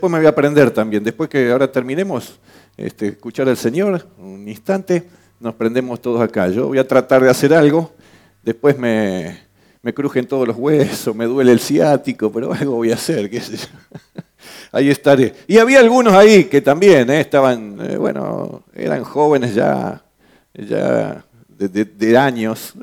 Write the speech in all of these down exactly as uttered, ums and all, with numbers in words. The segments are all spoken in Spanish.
Después me voy a aprender también, después que ahora terminemos, este, escuchar al Señor, un instante, nos prendemos todos acá. Yo voy a tratar de hacer algo, después me, me crujen todos los huesos, me duele el ciático, pero algo voy a hacer, qué sé yo. Ahí estaré. Y había algunos ahí que también eh, estaban, eh, bueno, eran jóvenes ya, ya de, de, de años.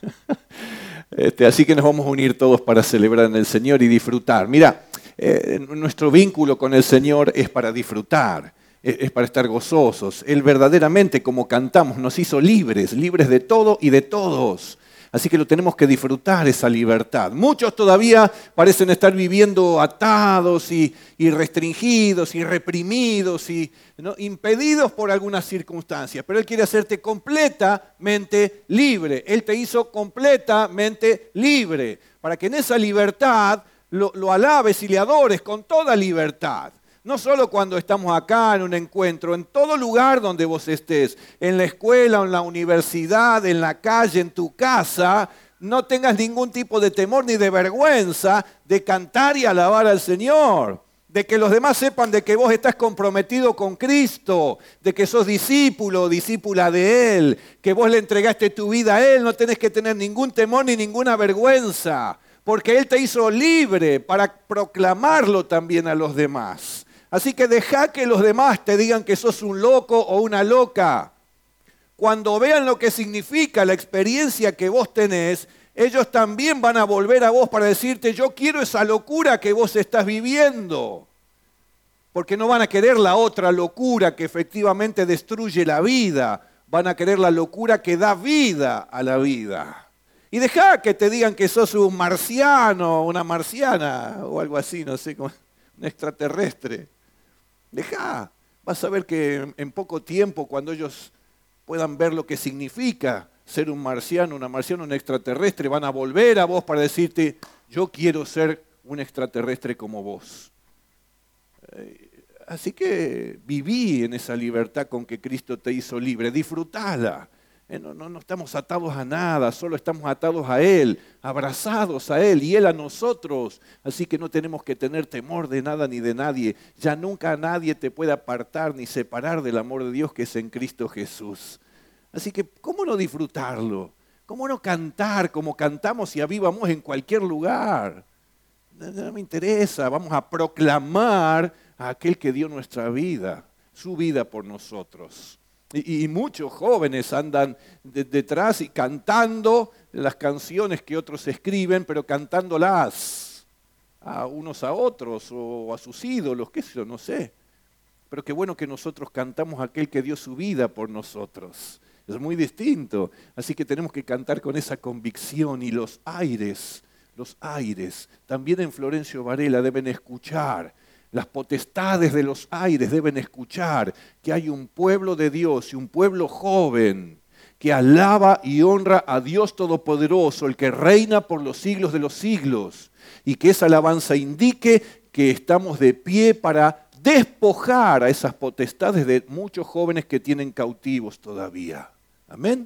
Este, así que nos vamos a unir todos para celebrar en el Señor y disfrutar. Mira, eh, nuestro vínculo con el Señor es para disfrutar, es, es para estar gozosos. Él verdaderamente, como cantamos, nos hizo libres, libres de todo y de todos. Así que lo tenemos que disfrutar, esa libertad. Muchos todavía parecen estar viviendo atados y, y restringidos y reprimidos y ¿no? impedidos por algunas circunstancias. Pero Él quiere hacerte completamente libre. Él te hizo completamente libre para que en esa libertad lo, lo alabes y le adores con toda libertad. No solo cuando estamos acá en un encuentro, en todo lugar donde vos estés, en la escuela, en la universidad, en la calle, en tu casa, no tengas ningún tipo de temor ni de vergüenza de cantar y alabar al Señor, de que los demás sepan de que vos estás comprometido con Cristo, de que sos discípulo o discípula de Él, que vos le entregaste tu vida a Él, no tenés que tener ningún temor ni ninguna vergüenza, porque Él te hizo libre para proclamarlo también a los demás. Así que deja que los demás te digan que sos un loco o una loca. Cuando vean lo que significa la experiencia que vos tenés, ellos también van a volver a vos para decirte, yo quiero esa locura que vos estás viviendo. Porque no van a querer la otra locura que efectivamente destruye la vida. Van a querer la locura que da vida a la vida. Y deja que te digan que sos un marciano, una marciana o algo así, no sé, como un extraterrestre. Dejá, vas a ver que en poco tiempo, cuando ellos puedan ver lo que significa ser un marciano, una marciana, un extraterrestre, van a volver a vos para decirte, yo quiero ser un extraterrestre como vos. Así que viví en esa libertad con que Cristo te hizo libre, disfrutala. No, no, no estamos atados a nada, solo estamos atados a Él, abrazados a Él y Él a nosotros. Así que no tenemos que tener temor de nada ni de nadie. Ya nunca nadie te puede apartar ni separar del amor de Dios que es en Cristo Jesús. Así que, ¿cómo no disfrutarlo? ¿Cómo no cantar como cantamos y avivamos en cualquier lugar? No, no me interesa, vamos a proclamar a aquel que dio nuestra vida, su vida por nosotros. Y, y muchos jóvenes andan de, detrás y cantando las canciones que otros escriben, pero cantándolas a unos a otros o a sus ídolos, qué sé yo, no sé. Pero qué bueno que nosotros cantamos a aquel que dio su vida por nosotros. Es muy distinto. Así que tenemos que cantar con esa convicción y los aires, los aires, también en Florencio Varela deben escuchar. Las potestades de los aires deben escuchar que hay un pueblo de Dios y un pueblo joven que alaba y honra a Dios Todopoderoso, el que reina por los siglos de los siglos, y que esa alabanza indique que estamos de pie para despojar a esas potestades de muchos jóvenes que tienen cautivos todavía. Amén.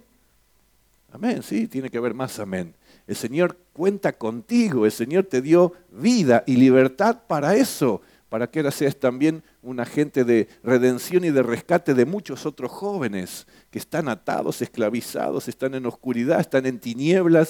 Amén, sí, tiene que haber más amén. El Señor cuenta contigo, el Señor te dio vida y libertad para eso, para que ahora seas también un agente de redención y de rescate de muchos otros jóvenes que están atados, esclavizados, están en oscuridad, están en tinieblas,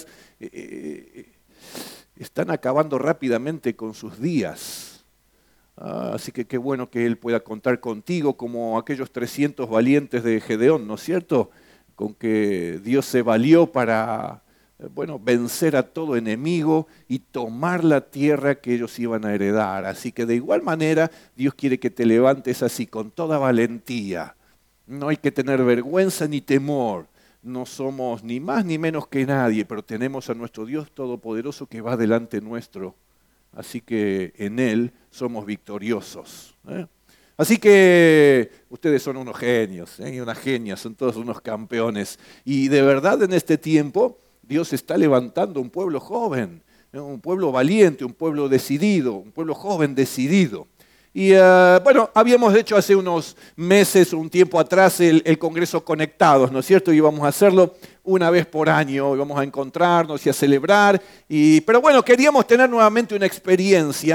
eh, están acabando rápidamente con sus días. Ah, así que qué bueno que Él pueda contar contigo como aquellos trescientos valientes de Gedeón, ¿no es cierto? Con que Dios se valió para... bueno, vencer a todo enemigo y tomar la tierra que ellos iban a heredar. Así que de igual manera Dios quiere que te levantes así, con toda valentía. No hay que tener vergüenza ni temor. No somos ni más ni menos que nadie, pero tenemos a nuestro Dios Todopoderoso que va delante nuestro. Así que en Él somos victoriosos. ¿eh? Así que ustedes son unos genios, ¿eh? y unas genias, son todos unos campeones. Y de verdad en este tiempo Dios está levantando un pueblo joven, un pueblo valiente, un pueblo decidido, un pueblo joven decidido. Y uh, bueno, habíamos hecho hace unos meses, un tiempo atrás, el, el Congreso Conectados, ¿no es cierto? Y íbamos a hacerlo una vez por año, íbamos a encontrarnos y a celebrar. Y, pero bueno, queríamos tener nuevamente una experiencia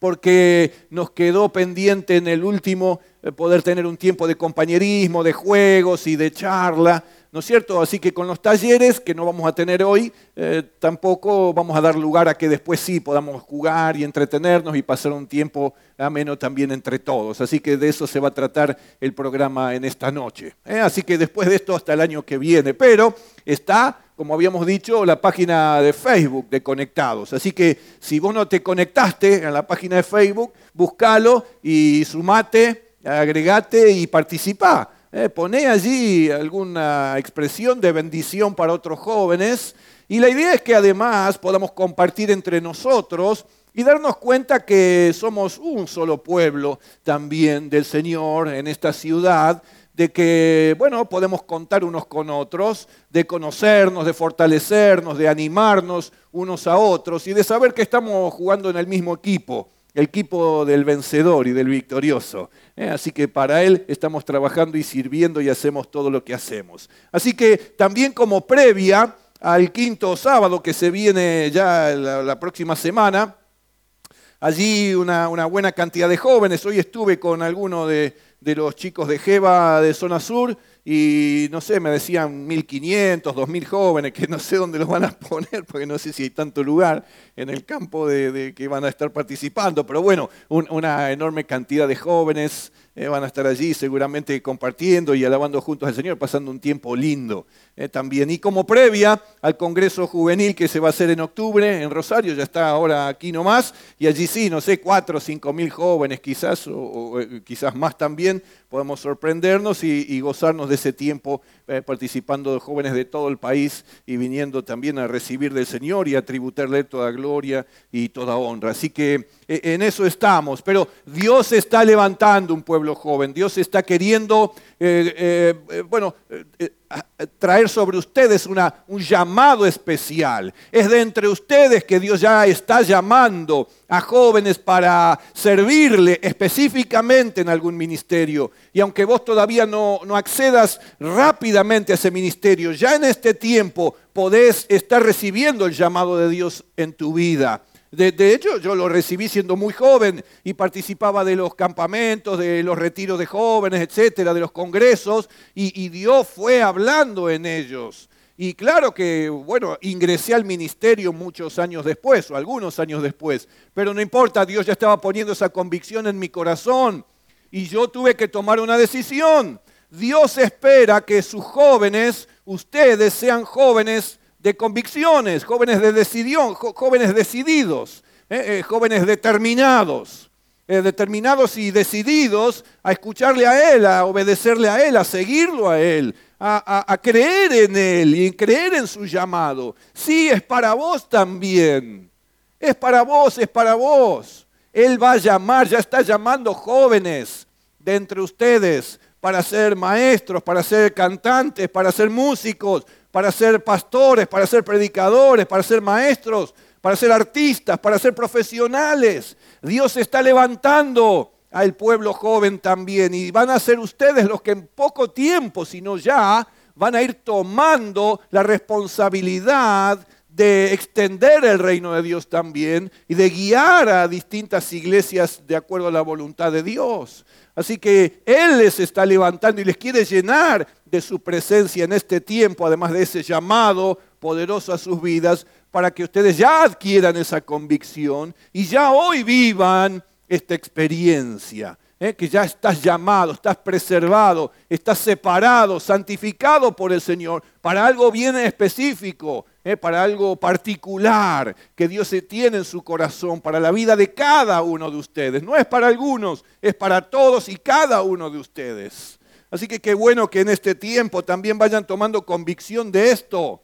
porque nos quedó pendiente en el último eh, poder tener un tiempo de compañerismo, de juegos y de charla, ¿no es cierto? Así que con los talleres que no vamos a tener hoy, eh, tampoco vamos a dar lugar a que después sí podamos jugar y entretenernos y pasar un tiempo ameno también entre todos. Así que de eso se va a tratar el programa en esta noche. ¿eh? Así que después de esto hasta el año que viene. Pero está, como habíamos dicho, la página de Facebook de Conectados. Así que si vos no te conectaste en la página de Facebook, búscalo y sumate, agregate y participá. Eh, poné allí alguna expresión de bendición para otros jóvenes y la idea es que además podamos compartir entre nosotros y darnos cuenta que somos un solo pueblo también del Señor en esta ciudad, de que, bueno, podemos contar unos con otros, de conocernos, de fortalecernos, de animarnos unos a otros y de saber que estamos jugando en el mismo equipo. El equipo del vencedor y del victorioso. ¿eh? Así que para Él estamos trabajando y sirviendo y hacemos todo lo que hacemos. Así que también como previa al quinto sábado que se viene ya la, la próxima semana, allí una, una buena cantidad de jóvenes. Hoy estuve con alguno de, de los chicos de Jeva de Zona Sur y no sé, me decían mil quinientos, dos mil jóvenes, que no sé dónde los van a poner, porque no sé si hay tanto lugar en el campo de, de que van a estar participando, pero bueno, un, una enorme cantidad de jóvenes eh, van a estar allí seguramente compartiendo y alabando juntos al Señor, pasando un tiempo lindo eh, también. Y como previa al Congreso Juvenil que se va a hacer en octubre en Rosario, ya está ahora aquí nomás, y allí sí, no sé, cuatro o cinco mil jóvenes quizás, o, o quizás más también, podemos sorprendernos y, y gozarnos de ese tiempo eh, participando de jóvenes de todo el país y viniendo también a recibir del Señor y a tributarle toda gloria y toda honra. Así que eh, en eso estamos, pero Dios está levantando un pueblo joven, Dios está queriendo, eh, eh, eh, bueno, eh, traer sobre ustedes una, un llamado especial. Es de entre ustedes que Dios ya está llamando a jóvenes para servirle específicamente en algún ministerio. Y aunque vos todavía no, no accedas rápidamente a ese ministerio, ya en este tiempo podés estar recibiendo el llamado de Dios en tu vida. De, de hecho, yo lo recibí siendo muy joven y participaba de los campamentos, de los retiros de jóvenes, etcétera, de los congresos, y, y Dios fue hablando en ellos. Y claro que, bueno, ingresé al ministerio muchos años después, o algunos años después, pero no importa, Dios ya estaba poniendo esa convicción en mi corazón, y yo tuve que tomar una decisión. Dios espera que sus jóvenes, ustedes sean jóvenes de convicciones, jóvenes de decisión, jóvenes decididos, eh, eh, jóvenes determinados, eh, determinados y decididos a escucharle a Él, a obedecerle a Él, a seguirlo a Él, a, a, a creer en Él y creer en su llamado. Sí, es para vos también, es para vos, es para vos. Él va a llamar, ya está llamando jóvenes de entre ustedes para ser maestros, para ser cantantes, para ser músicos, para ser pastores, para ser predicadores, para ser maestros, para ser artistas, para ser profesionales. Dios está levantando al pueblo joven también y van a ser ustedes los que en poco tiempo, si no ya, van a ir tomando la responsabilidad de extender el reino de Dios también y de guiar a distintas iglesias de acuerdo a la voluntad de Dios. Así que Él les está levantando y les quiere llenar de su presencia en este tiempo, además de ese llamado poderoso a sus vidas, para que ustedes ya adquieran esa convicción y ya hoy vivan esta experiencia. ¿eh? Que ya estás llamado, estás preservado, estás separado, santificado por el Señor para algo bien específico, ¿eh? para algo particular que Dios tiene en su corazón, para la vida de cada uno de ustedes. No es para algunos, es para todos y cada uno de ustedes. Así que qué bueno que en este tiempo también vayan tomando convicción de esto,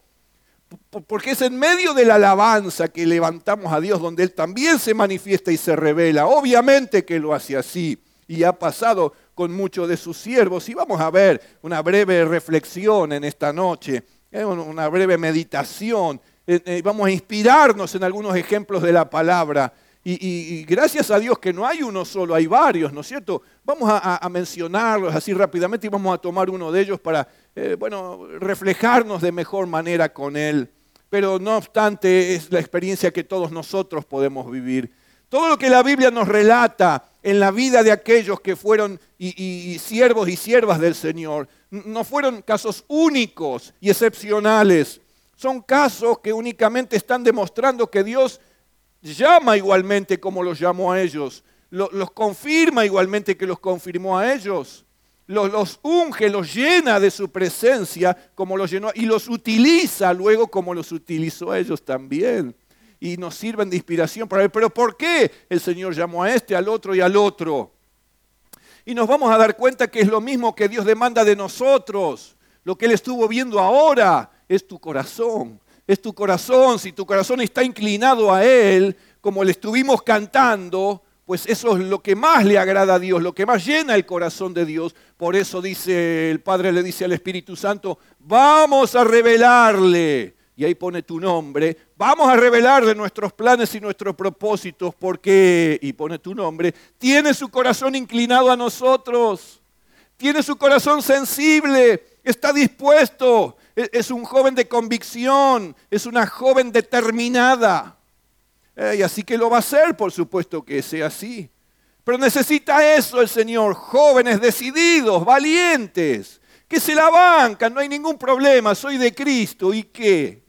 porque es en medio de la alabanza que levantamos a Dios donde Él también se manifiesta y se revela. Obviamente que lo hace así y ha pasado con muchos de sus siervos. Y vamos a ver una breve reflexión en esta noche, una breve meditación. Vamos a inspirarnos en algunos ejemplos de la palabra. Y, y, y gracias a Dios que no hay uno solo, hay varios, ¿no es cierto? Vamos a, a mencionarlos así rápidamente y vamos a tomar uno de ellos para, eh, bueno, reflejarnos de mejor manera con Él. Pero no obstante, es la experiencia que todos nosotros podemos vivir. Todo lo que la Biblia nos relata en la vida de aquellos que fueron y, y, y siervos y siervas del Señor, no fueron casos únicos y excepcionales. Son casos que únicamente están demostrando que Dios llama igualmente como los llamó a ellos, los, los confirma igualmente que los confirmó a ellos, los, los unge, los llena de su presencia como los llenó y los utiliza luego como los utilizó a ellos también. Y nos sirven de inspiración para ver, pero ¿por qué el Señor llamó a este, al otro y al otro? Y nos vamos a dar cuenta que es lo mismo que Dios demanda de nosotros. Lo que Él estuvo viendo ahora es tu corazón. Es tu corazón. Si tu corazón está inclinado a Él, como le estuvimos cantando, pues eso es lo que más le agrada a Dios, lo que más llena el corazón de Dios. Por eso dice el Padre, le dice al Espíritu Santo, vamos a revelarle. Y ahí pone tu nombre, vamos a revelarle nuestros planes y nuestros propósitos, porque, y pone tu nombre, tiene su corazón inclinado a nosotros, tiene su corazón sensible, está dispuesto, es un joven de convicción, es una joven determinada. Eh, y así que lo va a hacer, por supuesto que sea así. Pero necesita eso el Señor, jóvenes decididos, valientes, que se la bancan, no hay ningún problema, soy de Cristo, ¿y qué?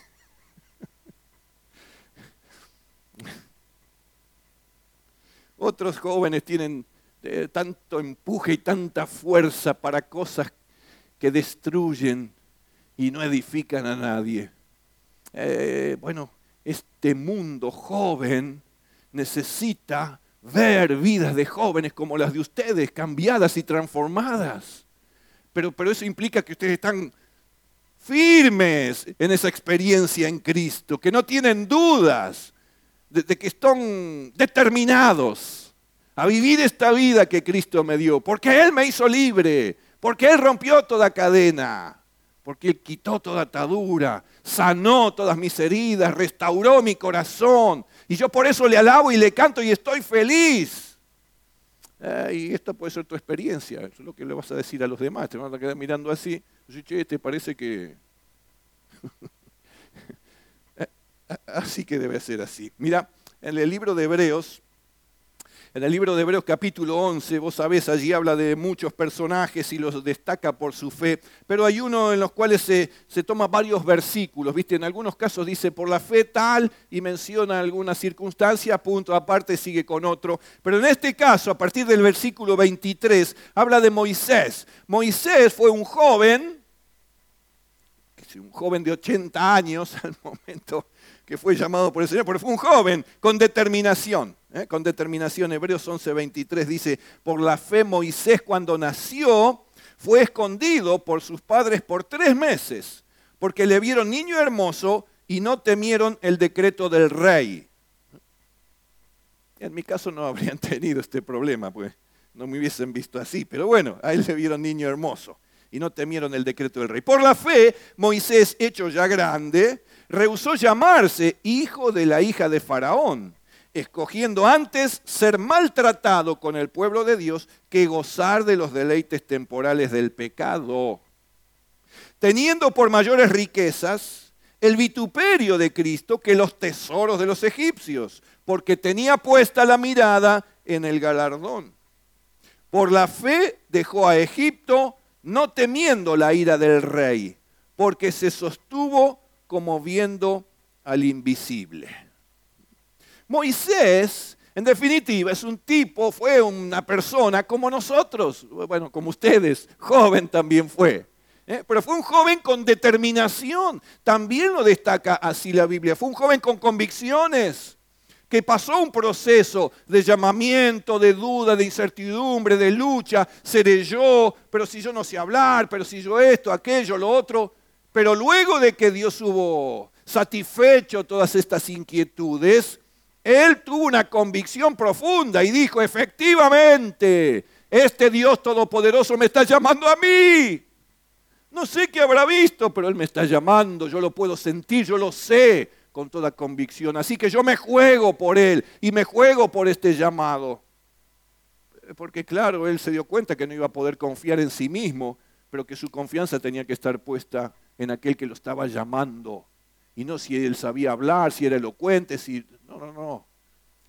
Otros jóvenes tienen eh, tanto empuje y tanta fuerza para cosas que destruyen y no edifican a nadie. Eh, bueno, este mundo joven necesita ver vidas de jóvenes como las de ustedes, cambiadas y transformadas. Pero, pero eso implica que ustedes están firmes en esa experiencia en Cristo, que no tienen dudas, de, de que están determinados a vivir esta vida que Cristo me dio, porque Él me hizo libre, porque Él rompió toda cadena, porque Él quitó toda atadura, sanó todas mis heridas, restauró mi corazón, y yo por eso le alabo y le canto y estoy feliz. Eh, y esta puede ser tu experiencia, eso es lo que le vas a decir a los demás, te van a quedar mirando así, che, ¿te parece que...? Así que debe ser así. Mira, en el libro de Hebreos, en el libro de Hebreos capítulo once, vos sabés, allí habla de muchos personajes y los destaca por su fe, pero hay uno en los cuales se, se toma varios versículos, ¿viste? En algunos casos dice por la fe tal y menciona alguna circunstancia, punto aparte sigue con otro, pero en este caso, a partir del versículo veintitrés, habla de Moisés. Moisés fue un joven, un joven de ochenta años al momento que fue llamado por el Señor, pero fue un joven con determinación, ¿eh? con determinación. Hebreos once veintitrés dice, por la fe Moisés cuando nació fue escondido por sus padres por tres meses, porque le vieron niño hermoso y no temieron el decreto del rey. En mi caso no habrían tenido este problema, pues no me hubiesen visto así, pero bueno, a él le vieron niño hermoso y no temieron el decreto del rey. Por la fe, Moisés, hecho ya grande, rehusó llamarse hijo de la hija de Faraón, escogiendo antes ser maltratado con el pueblo de Dios que gozar de los deleites temporales del pecado. Teniendo por mayores riquezas el vituperio de Cristo que los tesoros de los egipcios, porque tenía puesta la mirada en el galardón. Por la fe dejó a Egipto, no temiendo la ira del rey, porque se sostuvo como viendo al invisible. Moisés, en definitiva, es un tipo, fue una persona como nosotros, bueno, como ustedes, joven también fue. ¿eh? Pero fue un joven con determinación, también lo destaca así la Biblia, fue un joven con convicciones, que pasó un proceso de llamamiento, de duda, de incertidumbre, de lucha, seré yo, pero si yo no sé hablar, pero si yo esto, aquello, lo otro. Pero luego de que Dios hubo satisfecho todas estas inquietudes, él tuvo una convicción profunda y dijo, efectivamente, este Dios todopoderoso me está llamando a mí. No sé qué habrá visto, pero Él me está llamando, yo lo puedo sentir, yo lo sé con toda convicción. Así que yo me juego por Él y me juego por este llamado. Porque claro, Él se dio cuenta que no iba a poder confiar en sí mismo, pero que su confianza tenía que estar puesta en aquel que lo estaba llamando. Y no si Él sabía hablar, si era elocuente, si... No, no, no.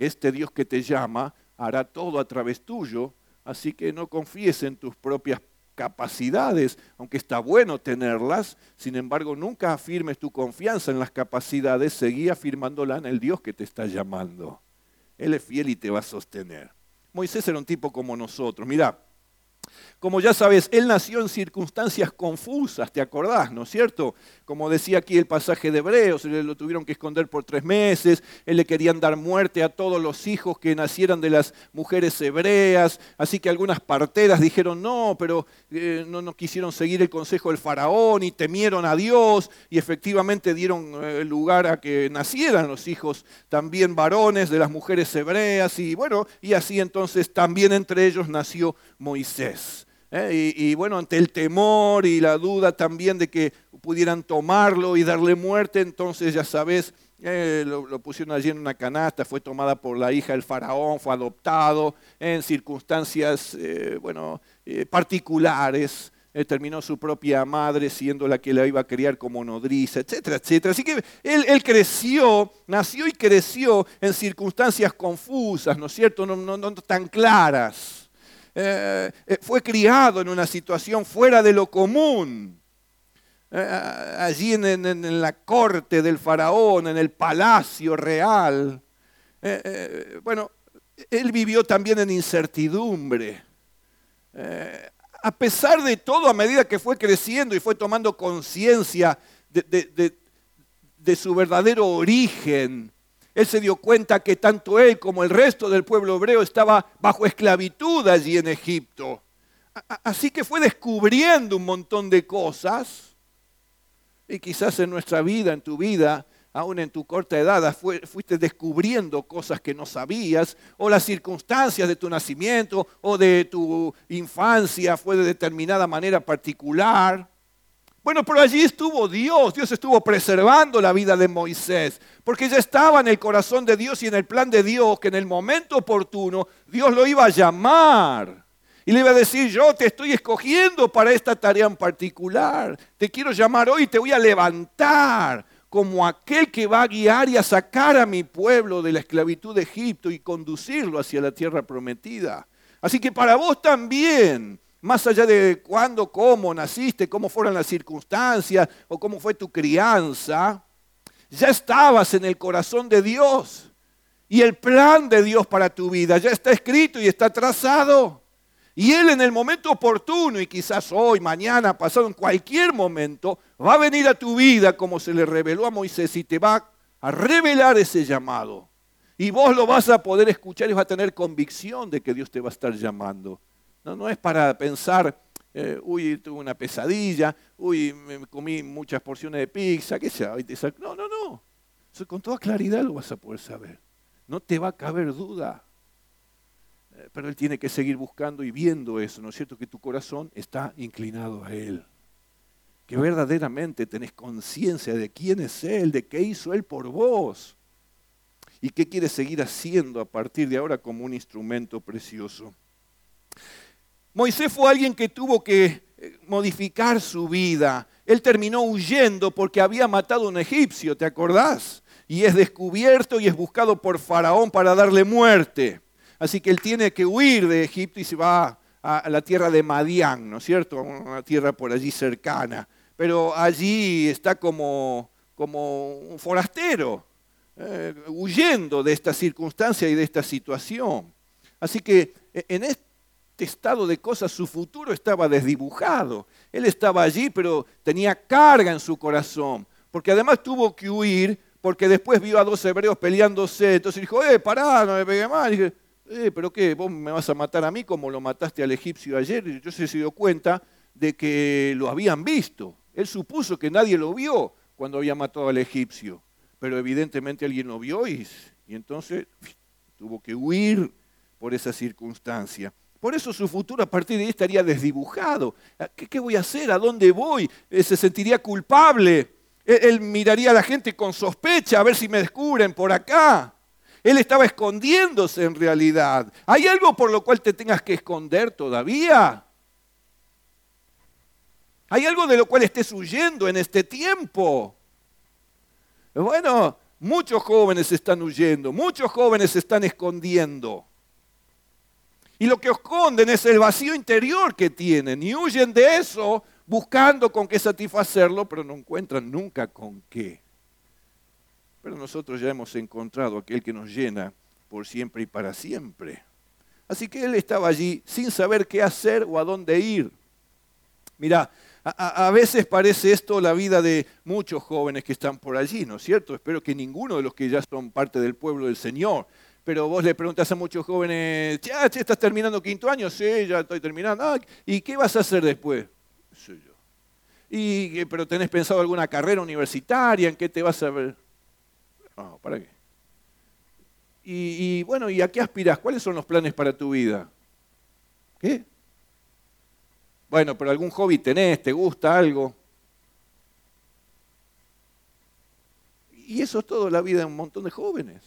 este Dios que te llama hará todo a través tuyo, así que no confíes en tus propias capacidades, aunque está bueno tenerlas, sin embargo nunca afirmes tu confianza en las capacidades, seguí afirmándola en el Dios que te está llamando. Él es fiel y te va a sostener. Moisés era un tipo como nosotros, mirá. Como ya sabes, él nació en circunstancias confusas, ¿te acordás, no es cierto? Como decía aquí el pasaje de Hebreos, lo tuvieron que esconder por tres meses, él le querían dar muerte a todos los hijos que nacieran de las mujeres hebreas, así que algunas parteras dijeron no, pero eh, no, no quisieron seguir el consejo del faraón y temieron a Dios y efectivamente dieron eh, lugar a que nacieran los hijos también varones de las mujeres hebreas y bueno, y así entonces también entre ellos nació Moisés. ¿Eh? Y, y bueno, ante el temor y la duda también de que pudieran tomarlo y darle muerte, entonces ya sabes, eh, lo, lo pusieron allí en una canasta, fue tomada por la hija del faraón, fue adoptado en circunstancias eh, bueno, eh, particulares, eh, terminó su propia madre siendo la que la iba a criar como nodriza, etcétera, etcétera. Así que él, él creció, nació y creció en circunstancias confusas, ¿no es cierto?, no, no, no tan claras. Eh, eh, fue criado en una situación fuera de lo común, eh, allí en, en, en la corte del faraón, en el palacio real. Eh, eh, bueno, él vivió también en incertidumbre. Eh, a pesar de todo, a medida que fue creciendo y fue tomando conciencia de, de, de, de su verdadero origen, él se dio cuenta que tanto él como el resto del pueblo hebreo estaba bajo esclavitud allí en Egipto. Así que fue descubriendo un montón de cosas. Y quizás en nuestra vida, en tu vida, aún en tu corta edad, fuiste descubriendo cosas que no sabías, o las circunstancias de tu nacimiento o de tu infancia fue de determinada manera particular. Bueno, pero allí estuvo Dios, Dios estuvo preservando la vida de Moisés, porque ya estaba en el corazón de Dios y en el plan de Dios, que en el momento oportuno Dios lo iba a llamar. Y le iba a decir, yo te estoy escogiendo para esta tarea en particular, te quiero llamar hoy y te voy a levantar como aquel que va a guiar y a sacar a mi pueblo de la esclavitud de Egipto y conducirlo hacia la tierra prometida. Así que para vos también, más allá de cuándo, cómo naciste, cómo fueron las circunstancias o cómo fue tu crianza, ya estabas en el corazón de Dios. Y el plan de Dios para tu vida ya está escrito y está trazado. Y Él en el momento oportuno, y quizás hoy, mañana, pasado, en cualquier momento, va a venir a tu vida como se le reveló a Moisés y te va a revelar ese llamado. Y vos lo vas a poder escuchar y vas a tener convicción de que Dios te va a estar llamando. No, no es para pensar, eh, uy, tuve una pesadilla, uy, me comí muchas porciones de pizza, qué sea. No, no, no. Eso con toda claridad lo vas a poder saber. No te va a caber duda. Eh, pero Él tiene que seguir buscando y viendo eso, ¿no es cierto? Que tu corazón está inclinado a Él. Que verdaderamente tenés conciencia de quién es Él, de qué hizo Él por vos. Y qué quieres seguir haciendo a partir de ahora como un instrumento precioso. Moisés fue alguien que tuvo que modificar su vida. Él terminó huyendo porque había matado a un egipcio, ¿te acordás? Y es descubierto y es buscado por Faraón para darle muerte. Así que él tiene que huir de Egipto y se va a la tierra de Madián, ¿no es cierto? Una tierra por allí cercana. Pero allí está como, como un forastero, eh, huyendo de esta circunstancia y de esta situación. Así que en este estado de cosas su futuro estaba desdibujado. Él estaba allí, pero tenía carga en su corazón, porque además tuvo que huir, porque después vio a dos hebreos peleándose. Entonces dijo, eh, pará, no me pegué mal. Y dije, eh, pero qué, vos me vas a matar a mí como lo mataste al egipcio ayer. Y yo se dio cuenta de que lo habían visto. Él supuso que nadie lo vio cuando había matado al egipcio, pero evidentemente alguien lo vio y, y entonces tuvo que huir por esa circunstancia. Por eso su futuro a partir de ahí estaría desdibujado. ¿Qué, qué voy a hacer? ¿A dónde voy? Eh, se sentiría culpable. Él, él miraría a la gente con sospecha a ver si me descubren por acá. Él estaba escondiéndose en realidad. ¿Hay algo por lo cual te tengas que esconder todavía? ¿Hay algo de lo cual estés huyendo en este tiempo? Bueno, muchos jóvenes están huyendo, muchos jóvenes se están escondiendo. Y lo que esconden es el vacío interior que tienen y huyen de eso buscando con qué satisfacerlo, pero no encuentran nunca con qué. Pero nosotros ya hemos encontrado aquel que nos llena por siempre y para siempre. Así que él estaba allí sin saber qué hacer o a dónde ir. Mirá, a, a veces parece esto la vida de muchos jóvenes que están por allí, ¿no es cierto? Espero que ninguno de los que ya son parte del pueblo del Señor. Pero vos le preguntás a muchos jóvenes, ya, ¿estás terminando quinto año? Sí, ya estoy terminando. Ah, ¿y qué vas a hacer después? Soy yo. Y, ¿pero tenés pensado alguna carrera universitaria? ¿En qué te vas a ver? No, ¿para qué? Y, y bueno, ¿y a qué aspirás? ¿Cuáles son los planes para tu vida? ¿Qué? Bueno, pero algún hobby tenés, ¿te gusta algo? Y eso es todo la vida de un montón de jóvenes.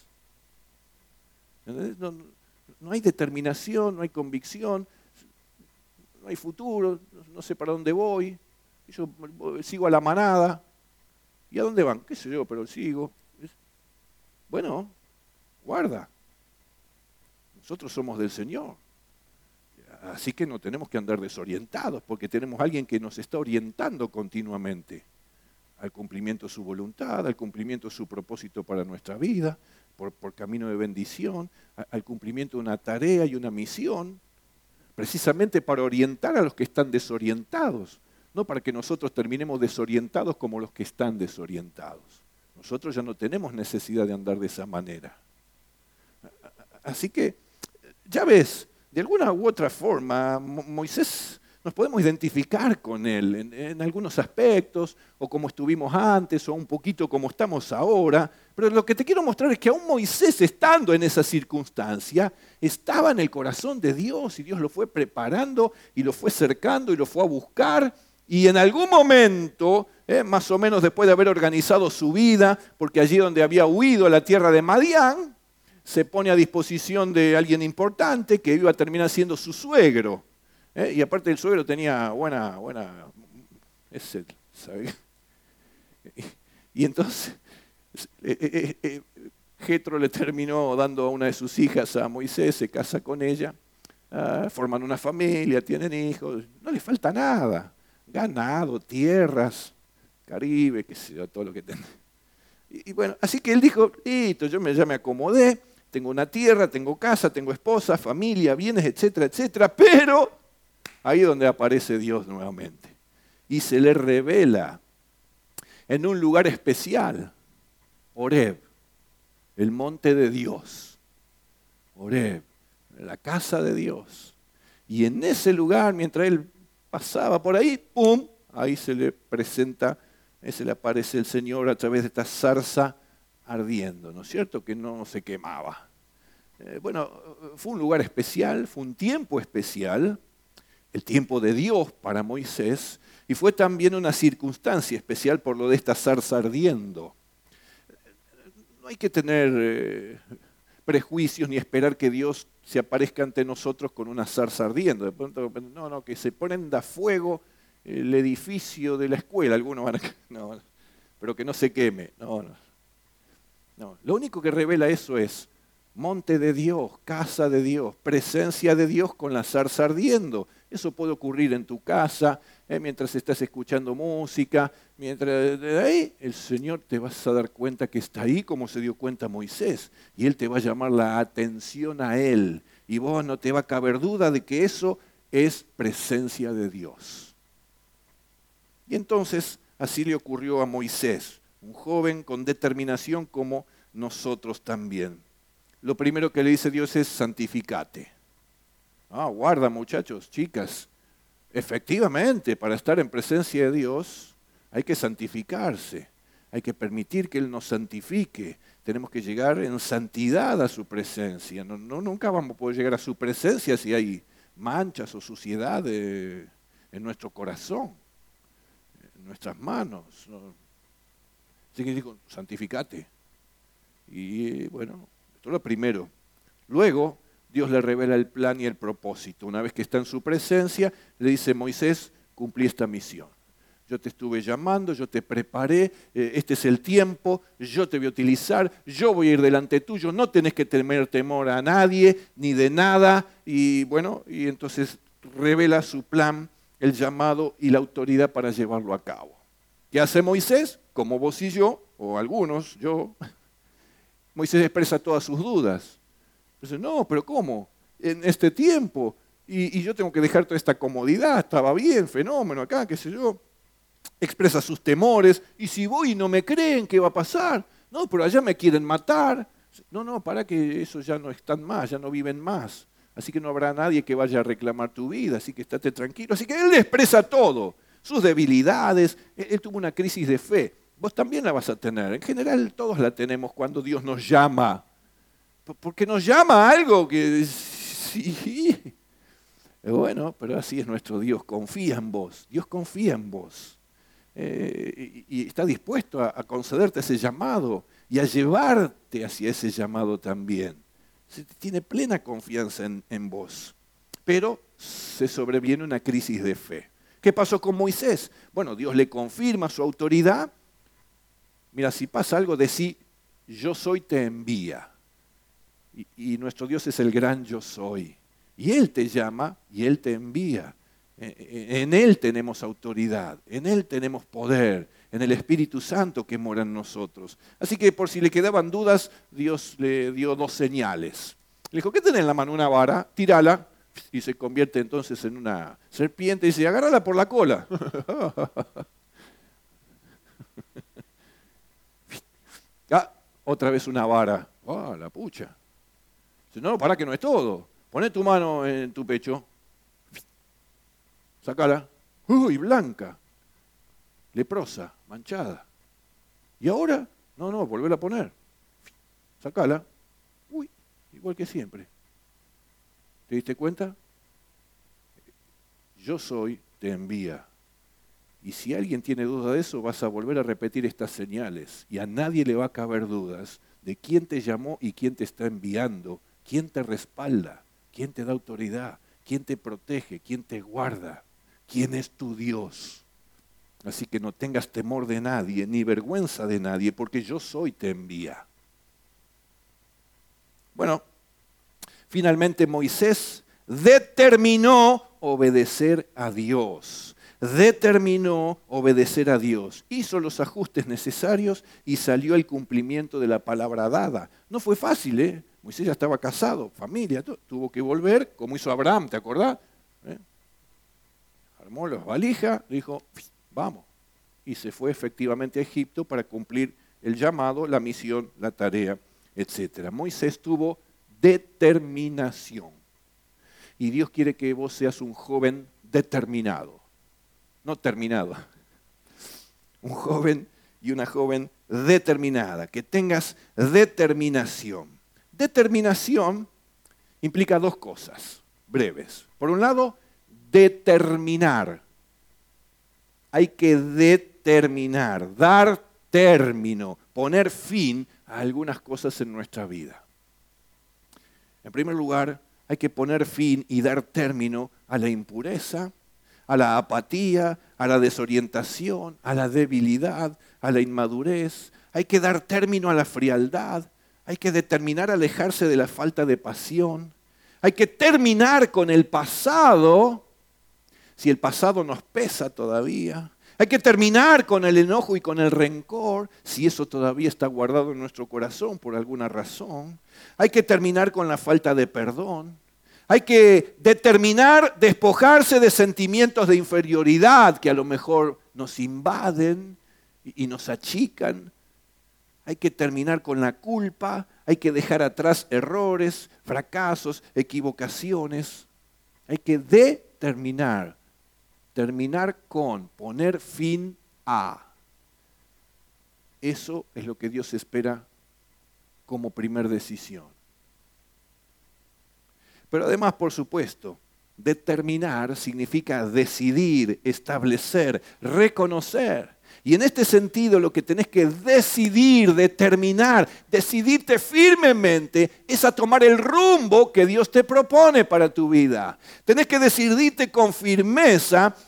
No, no hay determinación, no hay convicción, no hay futuro, no sé para dónde voy. Yo sigo a la manada. ¿Y a dónde van? ¿Qué sé yo? Pero sigo. Bueno, guarda. Nosotros somos del Señor. Así que no tenemos que andar desorientados porque tenemos a alguien que nos está orientando continuamente al cumplimiento de su voluntad, al cumplimiento de su propósito para nuestra vida, por, por camino de bendición, a, al cumplimiento de una tarea y una misión, precisamente para orientar a los que están desorientados, no para que nosotros terminemos desorientados como los que están desorientados. Nosotros ya no tenemos necesidad de andar de esa manera. Así que, ya ves, de alguna u otra forma, Moisés, nos podemos identificar con él en, en algunos aspectos, o como estuvimos antes, o un poquito como estamos ahora. Pero lo que te quiero mostrar es que aún Moisés, estando en esa circunstancia, estaba en el corazón de Dios, y Dios lo fue preparando, y lo fue cercando, y lo fue a buscar. Y en algún momento, eh, más o menos después de haber organizado su vida, porque allí donde había huido a la tierra de Madián, se pone a disposición de alguien importante que iba a terminar siendo su suegro. ¿eh? Y aparte el suegro tenía buena, buena, ese, ¿sabe? Y entonces eh, eh, eh, Jetro le terminó dando a una de sus hijas a Moisés, se casa con ella, uh, forman una familia, tienen hijos, no le falta nada, ganado, tierras, Caribe, qué sé yo, todo lo que tenga. Y, y bueno, así que él dijo, listo, yo me, ya me acomodé, tengo una tierra, tengo casa, tengo esposa, familia, bienes, etcétera, etcétera, pero ahí es donde aparece Dios nuevamente. Y se le revela en un lugar especial, Horeb, el monte de Dios. Horeb, la casa de Dios. Y en ese lugar, mientras él pasaba por ahí, ¡pum!, ahí se le presenta, se le aparece el Señor a través de esta zarza ardiendo, ¿no es cierto? Que no se quemaba. Eh, bueno, fue un lugar especial, fue un tiempo especial, el tiempo de Dios para Moisés, y fue también una circunstancia especial por lo de esta zarza ardiendo. No hay que tener eh, prejuicios ni esperar que Dios se aparezca ante nosotros con una zarza ardiendo. De pronto, no, no, que se prenda fuego el edificio de la escuela, algunos van a... No, pero que no se queme. No, no. No, lo único que revela eso es monte de Dios, casa de Dios, presencia de Dios con la zarza ardiendo. Eso puede ocurrir en tu casa, eh, mientras estás escuchando música, mientras de ahí el Señor te vas a dar cuenta que está ahí como se dio cuenta Moisés, y Él te va a llamar la atención a Él, y vos no te va a caber duda de que eso es presencia de Dios. Y entonces así le ocurrió a Moisés, un joven con determinación como nosotros también. Lo primero que le dice Dios es santificate. Ah, guarda muchachos, chicas. Efectivamente, para estar en presencia de Dios hay que santificarse. Hay que permitir que Él nos santifique. Tenemos que llegar en santidad a su presencia. No, no, nunca vamos a poder llegar a su presencia si hay manchas o suciedad de, en nuestro corazón, en nuestras manos. Así que digo, santificate. Y bueno, esto es lo primero. Luego, Dios le revela el plan y el propósito. Una vez que está en su presencia, le dice, Moisés, cumplí esta misión. yo te estuve llamando, yo te preparé, eh, este es el tiempo, yo te voy a utilizar, yo voy a ir delante tuyo, no tenés que temer temor a nadie ni de nada. Y bueno, y entonces revela su plan, el llamado y la autoridad para llevarlo a cabo. ¿Qué hace Moisés? Como vos y yo, o algunos, yo. Moisés expresa todas sus dudas. Dice, no, pero ¿cómo? En este tiempo, y, y yo tengo que dejar toda esta comodidad, estaba bien, fenómeno acá, qué sé yo. Expresa sus temores, y si voy y no me creen, ¿qué va a pasar? No, pero allá me quieren matar. No, no, para que esos ya no están más, ya no viven más. Así que no habrá nadie que vaya a reclamar tu vida, así que estate tranquilo. Así que él expresa todo, sus debilidades. Él, él tuvo una crisis de fe. Vos también la vas a tener. En general todos la tenemos cuando Dios nos llama. Porque nos llama a algo que sí. Bueno, pero así es nuestro Dios. Confía en vos. Dios confía en vos. Eh, y, y está dispuesto a, a concederte ese llamado y a llevarte hacia ese llamado también. Se tiene plena confianza en, en vos. Pero se sobreviene una crisis de fe. ¿Qué pasó con Moisés? Bueno, Dios le confirma su autoridad. Mira, si pasa algo, decí, yo soy, te envía. Y, y nuestro Dios es el gran yo soy. Y Él te llama y Él te envía. En Él tenemos autoridad, en Él tenemos poder, en el Espíritu Santo que mora en nosotros. Así que por si le quedaban dudas, Dios le dio dos señales. Le dijo, ¿qué tenés en la mano? Una vara, tírala. Y se convierte entonces en una serpiente y dice, agárrala por la cola. Ah, otra vez una vara. Ah, la pucha. Dice, no, para que no es todo. Poné tu mano en tu pecho. Sácala. Uy, blanca. Leprosa, manchada. ¿Y ahora? No, no, volvela a poner. Sácala. Uy, igual que siempre. ¿Te diste cuenta? Yo soy, te envía. Y si alguien tiene duda de eso, vas a volver a repetir estas señales. Y a nadie le va a caber dudas de quién te llamó y quién te está enviando, quién te respalda, quién te da autoridad, quién te protege, quién te guarda, quién es tu Dios. Así que no tengas temor de nadie, ni vergüenza de nadie, porque yo soy, te envía. Bueno, finalmente Moisés determinó obedecer a Dios. Determinó obedecer a Dios. Hizo los ajustes necesarios y salió al cumplimiento de la palabra dada. No fue fácil, ¿eh? Moisés ya estaba casado, familia, tuvo que volver, como hizo Abraham, ¿te acordás? ¿Eh? Armó las valijas, dijo, vamos. Y se fue efectivamente a Egipto para cumplir el llamado, la misión, la tarea, etcétera. Moisés tuvo determinación. Y Dios quiere que vos seas un joven determinado, no terminado. Un joven y una joven determinada, que tengas determinación. Determinación implica dos cosas breves. Por un lado, determinar. Hay que determinar, dar término, poner fin a algunas cosas en nuestra vida. En primer lugar, hay que poner fin y dar término a la impureza, a la apatía, a la desorientación, a la debilidad, a la inmadurez. Hay que dar término a la frialdad. Hay que determinar alejarse de la falta de pasión. Hay que terminar con el pasado, si el pasado nos pesa todavía. Hay que terminar con el enojo y con el rencor, si eso todavía está guardado en nuestro corazón por alguna razón. Hay que terminar con la falta de perdón. Hay que determinar despojarse de sentimientos de inferioridad que a lo mejor nos invaden y nos achican. Hay que terminar con la culpa. Hay que dejar atrás errores, fracasos, equivocaciones. Hay que determinar. Terminar con, poner fin a. Eso es lo que Dios espera como primer decisión. Pero además, por supuesto, determinar significa decidir, establecer, reconocer. Y en este sentido lo que tenés que decidir, determinar, decidirte firmemente es a tomar el rumbo que Dios te propone para tu vida. Tenés que decidirte con firmeza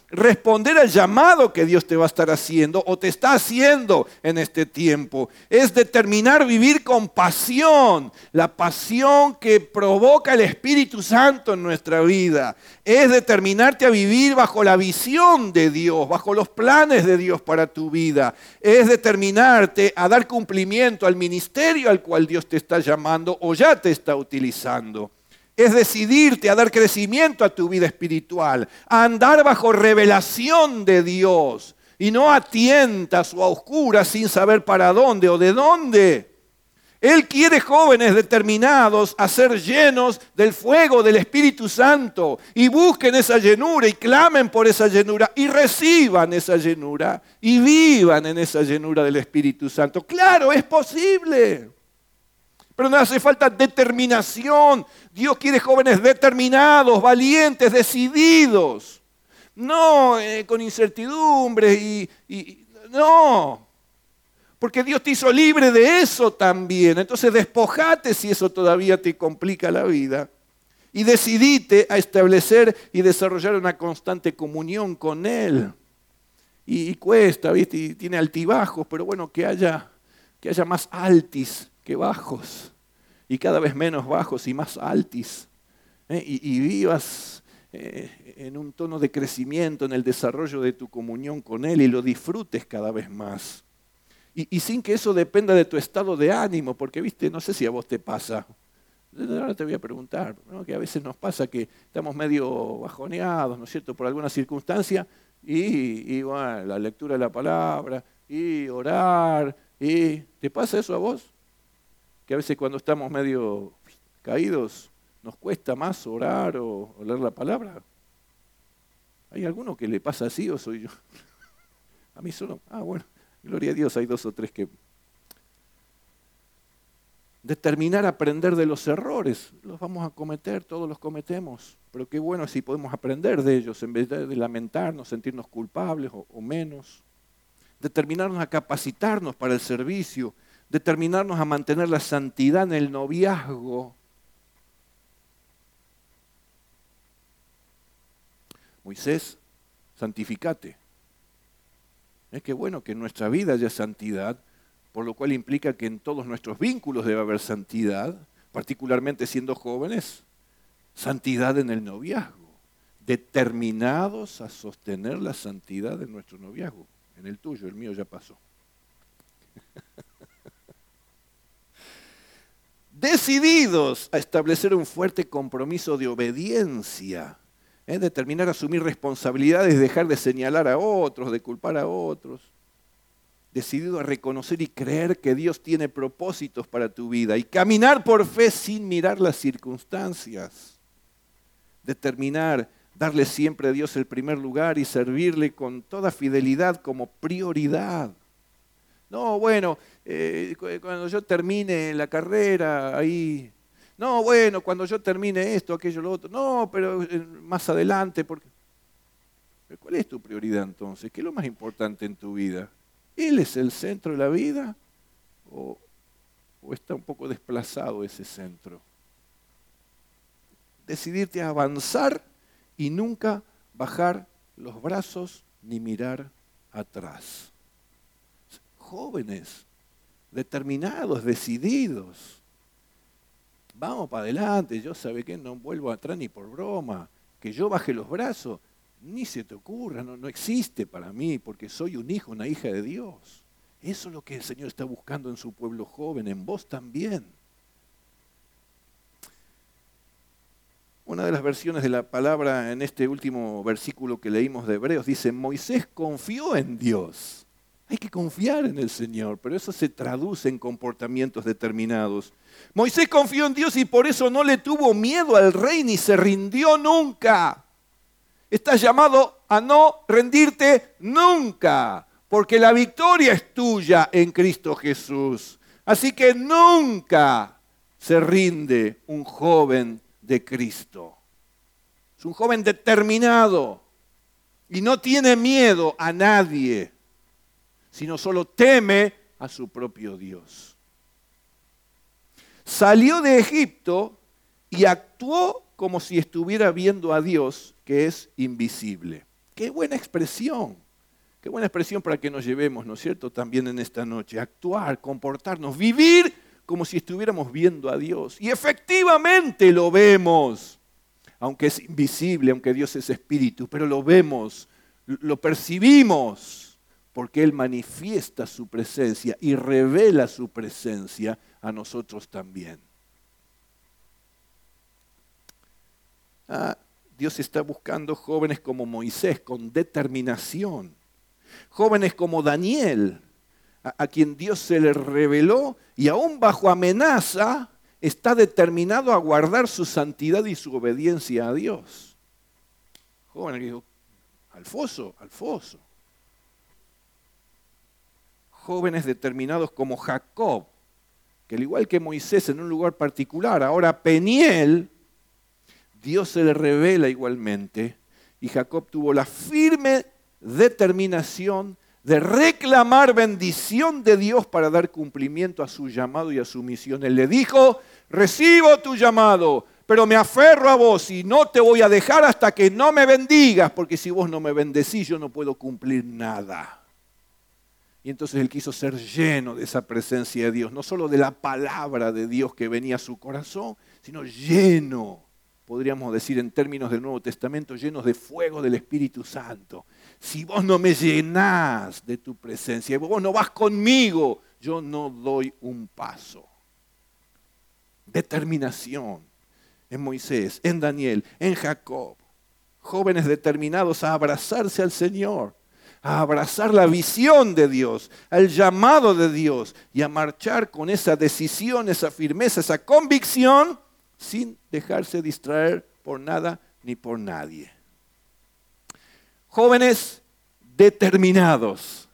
responder al llamado que Dios te va a estar haciendo o te está haciendo en este tiempo. Es determinar vivir con pasión, la pasión que provoca el Espíritu Santo en nuestra vida. Es determinarte a vivir bajo la visión de Dios, bajo los planes de Dios para tu vida. Es determinarte a dar cumplimiento al ministerio al cual Dios te está llamando o ya te está utilizando. Es decidirte a dar crecimiento a tu vida espiritual, a andar bajo revelación de Dios y no a tientas o a oscuras sin saber para dónde o de dónde. Él quiere jóvenes determinados a ser llenos del fuego del Espíritu Santo y busquen esa llenura y clamen por esa llenura y reciban esa llenura y vivan en esa llenura del Espíritu Santo. Claro, es posible. Pero no hace falta determinación. Dios quiere jóvenes determinados, valientes, decididos. No eh, con incertidumbre y, y... No. Porque Dios te hizo libre de eso también. Entonces despojate si eso todavía te complica la vida. Y decidite a establecer y desarrollar una constante comunión con Él. Y, y cuesta, ¿viste? Y tiene altibajos, pero bueno, que haya, que haya más altis que bajos, y cada vez menos bajos y más altis, ¿eh? y, y vivas eh, en un tono de crecimiento en el desarrollo de tu comunión con Él y lo disfrutes cada vez más. Y, y sin que eso dependa de tu estado de ánimo, porque, viste, no sé si a vos te pasa, ahora te voy a preguntar, ¿no? Que a veces nos pasa que estamos medio bajoneados, ¿no es cierto?, por alguna circunstancia, y, y bueno, la lectura de la palabra, y orar, y ¿te pasa eso a vos? Que a veces cuando estamos medio caídos nos cuesta más orar o, o leer la palabra. ¿Hay alguno que le pasa así o soy yo? A mí solo. Ah, bueno, gloria a Dios, hay dos o tres que... Determinar aprender de los errores. Los vamos a cometer, todos los cometemos. Pero qué bueno si podemos aprender de ellos en vez de lamentarnos, sentirnos culpables o, o menos. Determinarnos a capacitarnos para el servicio. Determinarnos a mantener la santidad en el noviazgo. Moisés, santificate. Es que bueno que en nuestra vida haya santidad, por lo cual implica que en todos nuestros vínculos debe haber santidad, particularmente siendo jóvenes, santidad en el noviazgo, determinados a sostener la santidad de nuestro noviazgo. En el tuyo, el mío ya pasó. Decididos a establecer un fuerte compromiso de obediencia, ¿eh? Determinar a asumir responsabilidades, dejar de señalar a otros, de culpar a otros. Decidido a reconocer y creer que Dios tiene propósitos para tu vida y caminar por fe sin mirar las circunstancias. Determinar, darle siempre a Dios el primer lugar y servirle con toda fidelidad como prioridad. No, bueno, eh, cuando yo termine la carrera, ahí... No, bueno, cuando yo termine esto, aquello, lo otro. No, pero eh, más adelante. Porque... ¿Pero cuál es tu prioridad entonces? ¿Qué es lo más importante en tu vida? ¿Él es el centro de la vida? ¿O, o está un poco desplazado ese centro? Decidirte a avanzar y nunca bajar los brazos ni mirar atrás. Jóvenes, determinados, decididos. Vamos para adelante, yo sabe que no vuelvo atrás ni por broma. Que yo baje los brazos, ni se te ocurra, no, no existe para mí, porque soy un hijo, una hija de Dios. Eso es lo que el Señor está buscando en su pueblo joven, en vos también. Una de las versiones de la palabra en este último versículo que leímos de Hebreos dice, Moisés confió en Dios. Hay que confiar en el Señor, pero eso se traduce en comportamientos determinados. Moisés confió en Dios y por eso no le tuvo miedo al rey ni se rindió nunca. Estás llamado a no rendirte nunca, porque la victoria es tuya en Cristo Jesús. Así que nunca se rinde un joven de Cristo. Es un joven determinado y no tiene miedo a nadie, sino solo teme a su propio Dios. Salió de Egipto y actuó como si estuviera viendo a Dios, que es invisible. qué buena expresión. Qué buena expresión para que nos llevemos, ¿no es cierto?, también en esta noche. Actuar, comportarnos, vivir como si estuviéramos viendo a Dios. Y efectivamente lo vemos, aunque es invisible, aunque Dios es espíritu, pero lo vemos, lo percibimos, porque Él manifiesta su presencia y revela su presencia a nosotros también. Ah, Dios está buscando jóvenes como Moisés, con determinación. Jóvenes como Daniel, a, a quien Dios se le reveló y aún bajo amenaza está determinado a guardar su santidad y su obediencia a Dios. Jóvenes que dijo, al foso, al foso. Jóvenes determinados como Jacob, que al igual que Moisés en un lugar particular, ahora Peniel, Dios se le revela igualmente y Jacob tuvo la firme determinación de reclamar bendición de Dios para dar cumplimiento a su llamado y a su misión. Él le dijo, recibo tu llamado, pero me aferro a vos y no te voy a dejar hasta que no me bendigas, porque si vos no me bendecís yo no puedo cumplir nada. Y entonces él quiso ser lleno de esa presencia de Dios, no solo de la palabra de Dios que venía a su corazón, sino lleno, podríamos decir en términos del Nuevo Testamento, llenos de fuego del Espíritu Santo. Si vos no me llenás de tu presencia, vos no vas conmigo, yo no doy un paso. Determinación en Moisés, en Daniel, en Jacob. Jóvenes determinados a abrazarse al Señor, a abrazar la visión de Dios, al llamado de Dios y a marchar con esa decisión, esa firmeza, esa convicción, sin dejarse distraer por nada ni por nadie. Jóvenes determinados,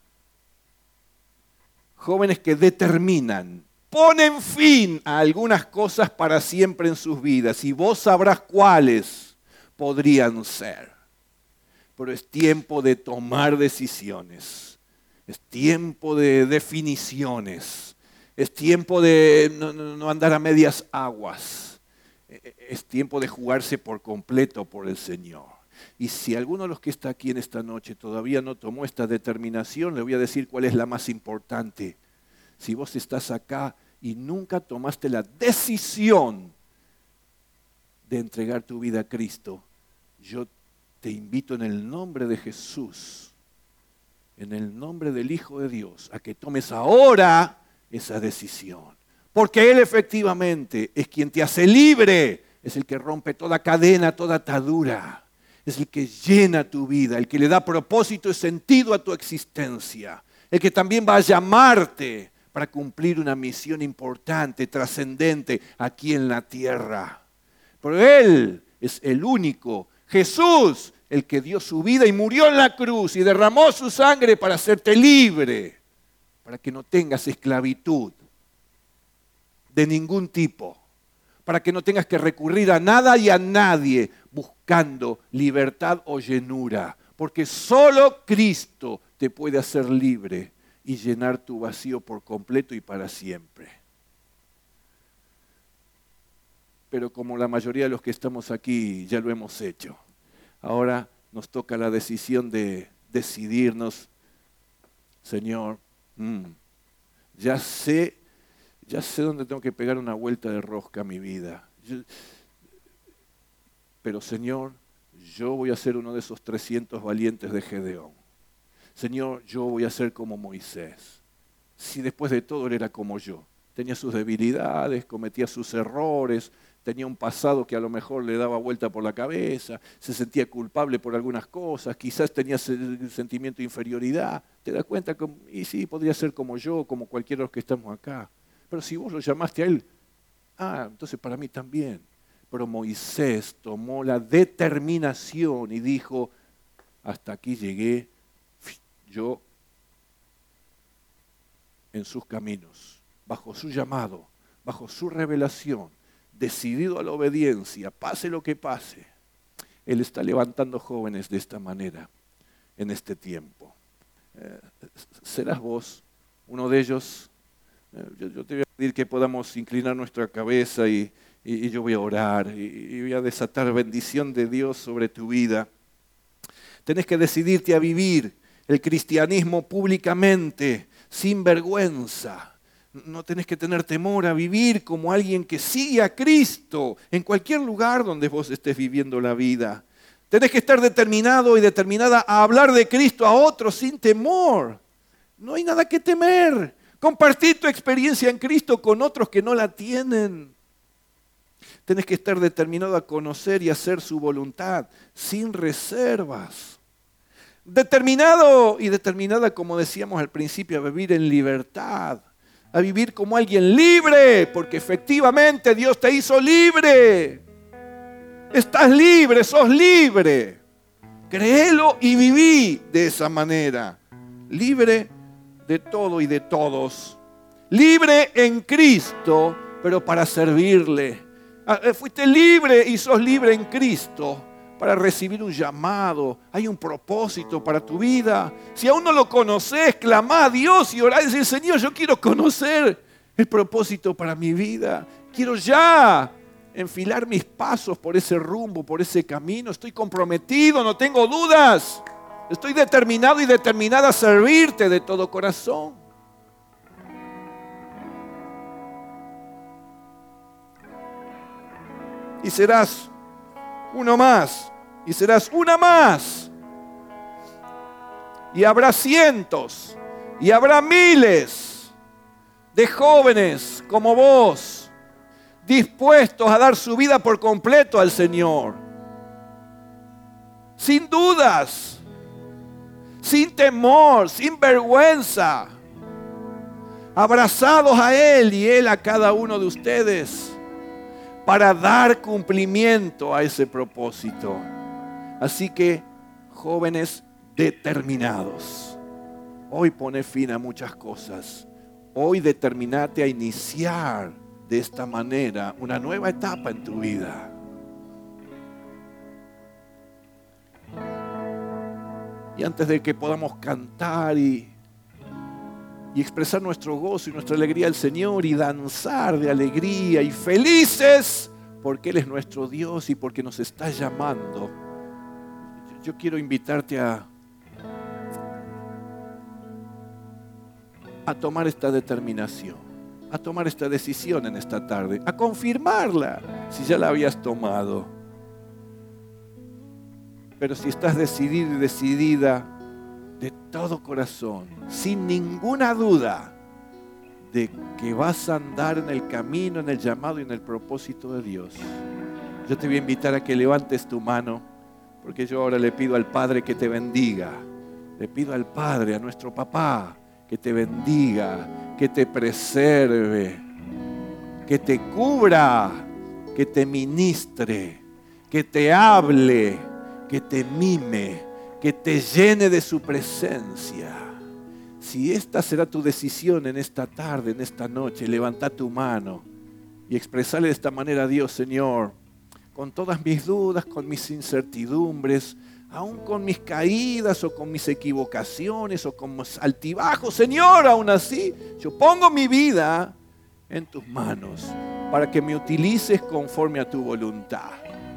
jóvenes que determinan, ponen fin a algunas cosas para siempre en sus vidas y vos sabrás cuáles podrían ser. Pero es tiempo de tomar decisiones, es tiempo de definiciones, es tiempo de no, no, no andar a medias aguas, es tiempo de jugarse por completo por el Señor. Y si alguno de los que está aquí en esta noche todavía no tomó esta determinación, le voy a decir cuál es la más importante. Si vos estás acá y nunca tomaste la decisión de entregar tu vida a Cristo, yo te invito en el nombre de Jesús, en el nombre del Hijo de Dios, a que tomes ahora esa decisión. Porque Él efectivamente es quien te hace libre, es el que rompe toda cadena, toda atadura. Es el que llena tu vida, el que le da propósito y sentido a tu existencia. El que también va a llamarte para cumplir una misión importante, trascendente aquí en la tierra. Pero Él es el único, Jesús, el que dio su vida y murió en la cruz y derramó su sangre para hacerte libre, para que no tengas esclavitud de ningún tipo, para que no tengas que recurrir a nada y a nadie buscando libertad o llenura, porque solo Cristo te puede hacer libre y llenar tu vacío por completo y para siempre. Pero como la mayoría de los que estamos aquí ya lo hemos hecho, ahora nos toca la decisión de decidirnos, Señor, mmm, ya sé, ya sé dónde tengo que pegar una vuelta de rosca a mi vida. Yo, pero Señor, yo voy a ser uno de esos trescientos valientes de Gedeón. Señor, yo voy a ser como Moisés. Si después de todo él era como yo, tenía sus debilidades, cometía sus errores, tenía un pasado que a lo mejor le daba vuelta por la cabeza, se sentía culpable por algunas cosas, quizás tenía sentimiento de inferioridad. ¿Te das cuenta? Y sí, podría ser como yo, como cualquiera de los que estamos acá. Pero si vos lo llamaste a él, ah, entonces para mí también. Pero Moisés tomó la determinación y dijo, hasta aquí llegué yo en sus caminos, bajo su llamado, bajo su revelación, decidido a la obediencia, pase lo que pase. Él está levantando jóvenes de esta manera en este tiempo. Eh, ¿Serás vos uno de ellos? Eh, yo, yo te voy a pedir que podamos inclinar nuestra cabeza y, y, y yo voy a orar y, y voy a desatar bendición de Dios sobre tu vida. Tenés que decidirte a vivir el cristianismo públicamente, sin vergüenza. No tenés que tener temor a vivir como alguien que sigue a Cristo en cualquier lugar donde vos estés viviendo la vida. Tenés que estar determinado y determinada a hablar de Cristo a otros sin temor. No hay nada que temer. Compartir tu experiencia en Cristo con otros que no la tienen. Tenés que estar determinado a conocer y hacer su voluntad sin reservas. Determinado y determinada, como decíamos al principio, a vivir en libertad. A vivir como alguien libre, porque efectivamente Dios te hizo libre. Estás libre, sos libre. Créelo y viví de esa manera. Libre de todo y de todos. Libre en Cristo, pero para servirle. Fuiste libre y sos libre en Cristo para recibir un llamado. Hay un propósito para tu vida. Si aún no lo conoces, clamá a Dios y orá y decir: Señor, yo quiero conocer el propósito para mi vida. Quiero ya enfilar mis pasos por ese rumbo, por ese camino. Estoy comprometido, no tengo dudas. Estoy determinado y determinada a servirte de todo corazón. Y serás uno más, y serás una más. Y habrá cientos, y habrá miles de jóvenes como vos, dispuestos a dar su vida por completo al Señor. Sin dudas, sin temor, sin vergüenza, abrazados a Él y Él a cada uno de ustedes, para dar cumplimiento a ese propósito. Así que, jóvenes determinados, hoy pone fin a muchas cosas. Hoy determinate a iniciar de esta manera una nueva etapa en tu vida. Y antes de que podamos cantar y, y expresar nuestro gozo y nuestra alegría al Señor y danzar de alegría y felices porque Él es nuestro Dios y porque nos está llamando, yo, yo quiero invitarte a, a tomar esta determinación, a tomar esta decisión en esta tarde, a confirmarla si ya la habías tomado. Pero si estás decidido y decidida de todo corazón, sin ninguna duda de que vas a andar en el camino, en el llamado y en el propósito de Dios, yo te voy a invitar a que levantes tu mano, porque yo ahora le pido al Padre que te bendiga. Le pido al Padre, a nuestro Papá, que te bendiga, que te preserve, que te cubra, que te ministre, que te hable, que te mime, que te llene de su presencia. Si esta será tu decisión en esta tarde, en esta noche, levanta tu mano y expresarle de esta manera a Dios: Señor, con todas mis dudas, con mis incertidumbres, aún con mis caídas o con mis equivocaciones o con mis altibajos, Señor, aún así, yo pongo mi vida en tus manos para que me utilices conforme a tu voluntad.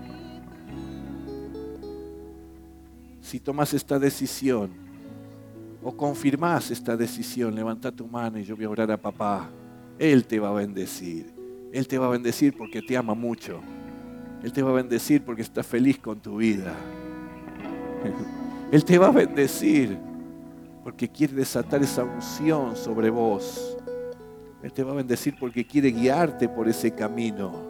Si tomas esta decisión o confirmas esta decisión, levanta tu mano y yo voy a orar a Papá. Él te va a bendecir. Él te va a bendecir porque te ama mucho. Él te va a bendecir porque está feliz con tu vida. Él te va a bendecir porque quiere desatar esa unción sobre vos. Él te va a bendecir porque quiere guiarte por ese camino.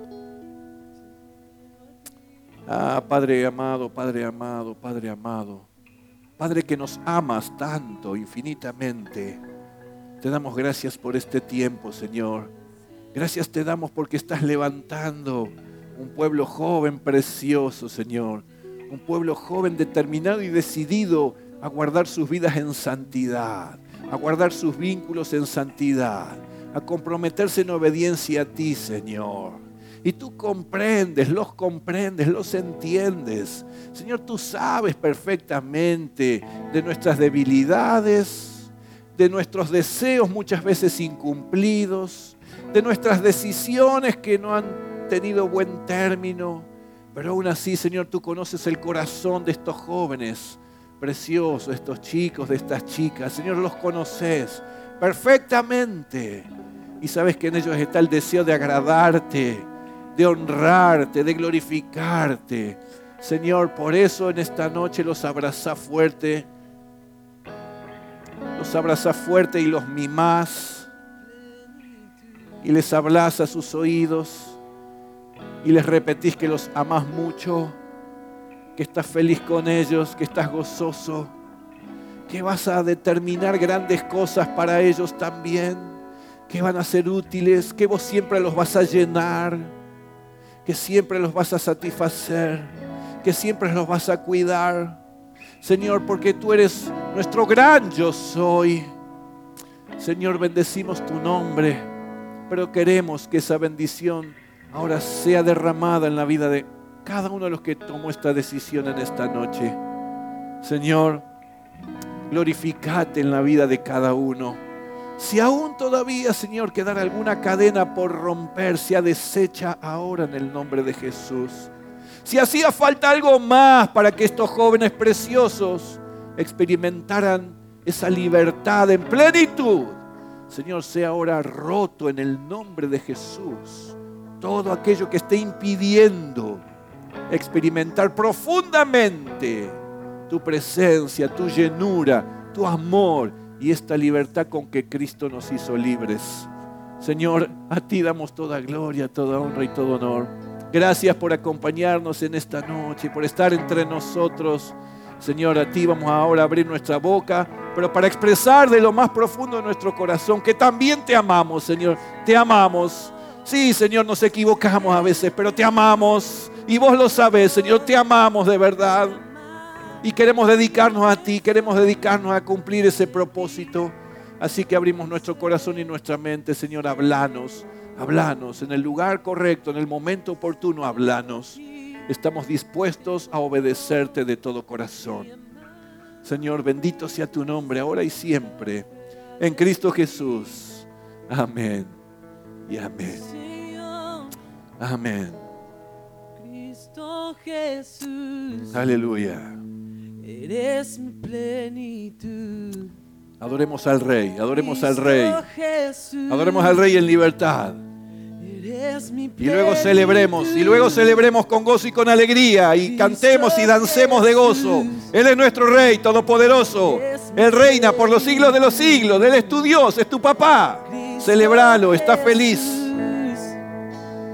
Ah, Padre amado, Padre amado, Padre amado, Padre que nos amas tanto, infinitamente, te damos gracias por este tiempo, Señor. Gracias te damos porque estás levantando un pueblo joven, precioso, Señor. Un pueblo joven determinado y decidido a guardar sus vidas en santidad, a guardar sus vínculos en santidad, a comprometerse en obediencia a ti, Señor. Y tú comprendes, los comprendes, los entiendes. Señor, tú sabes perfectamente de nuestras debilidades, de nuestros deseos muchas veces incumplidos, de nuestras decisiones que no han tenido buen término. Pero aún así, Señor, tú conoces el corazón de estos jóvenes preciosos estos chicos, de estas chicas. Señor, los conoces perfectamente y sabes que en ellos está el deseo de agradarte, de honrarte, de glorificarte. Señor, por eso en esta noche los abraza fuerte, los abraza fuerte y los mimás y les hablas a sus oídos y les repetís que los amás mucho, que estás feliz con ellos, que estás gozoso, que vas a determinar grandes cosas para ellos también, que van a ser útiles, que vos siempre los vas a llenar, que siempre los vas a satisfacer, que siempre los vas a cuidar. Señor, porque tú eres nuestro gran yo soy. Señor, bendecimos tu nombre, pero queremos que esa bendición ahora sea derramada en la vida de cada uno de los que tomó esta decisión en esta noche. Señor, glorificate en la vida de cada uno. Si aún todavía, Señor, quedara alguna cadena por romper, sea deshecha ahora en el nombre de Jesús. Si hacía falta algo más para que estos jóvenes preciosos experimentaran esa libertad en plenitud, Señor, sea ahora roto en el nombre de Jesús todo aquello que esté impidiendo experimentar profundamente tu presencia, tu llenura, tu amor y esta libertad con que Cristo nos hizo libres. Señor, a ti damos toda gloria, toda honra y todo honor. Gracias por acompañarnos en esta noche, por estar entre nosotros. Señor, a ti vamos ahora a abrir nuestra boca, pero para expresar de lo más profundo de nuestro corazón que también te amamos, Señor. Te amamos. Sí, Señor, nos equivocamos a veces, pero te amamos. Y vos lo sabés, Señor, te amamos de verdad. Y queremos dedicarnos a ti, queremos dedicarnos a cumplir ese propósito. Así que abrimos nuestro corazón y nuestra mente, Señor, hablanos. Hablanos en el lugar correcto, en el momento oportuno, hablanos. Estamos dispuestos a obedecerte de todo corazón. Señor, bendito sea tu nombre, ahora y siempre. En Cristo Jesús. Amén y amén. Amén. Cristo Jesús. Aleluya. Eres mi plenitud. Adoremos al Rey, adoremos al Rey. Jesús, Adoremos al Rey en libertad. eres mi Y luego celebremos, y luego celebremos con gozo y con alegría, y cantemos y dancemos de gozo. Él es nuestro Rey todopoderoso. Él reina por los siglos de los siglos. Él es tu Dios, es tu papá. Celebralo, está feliz.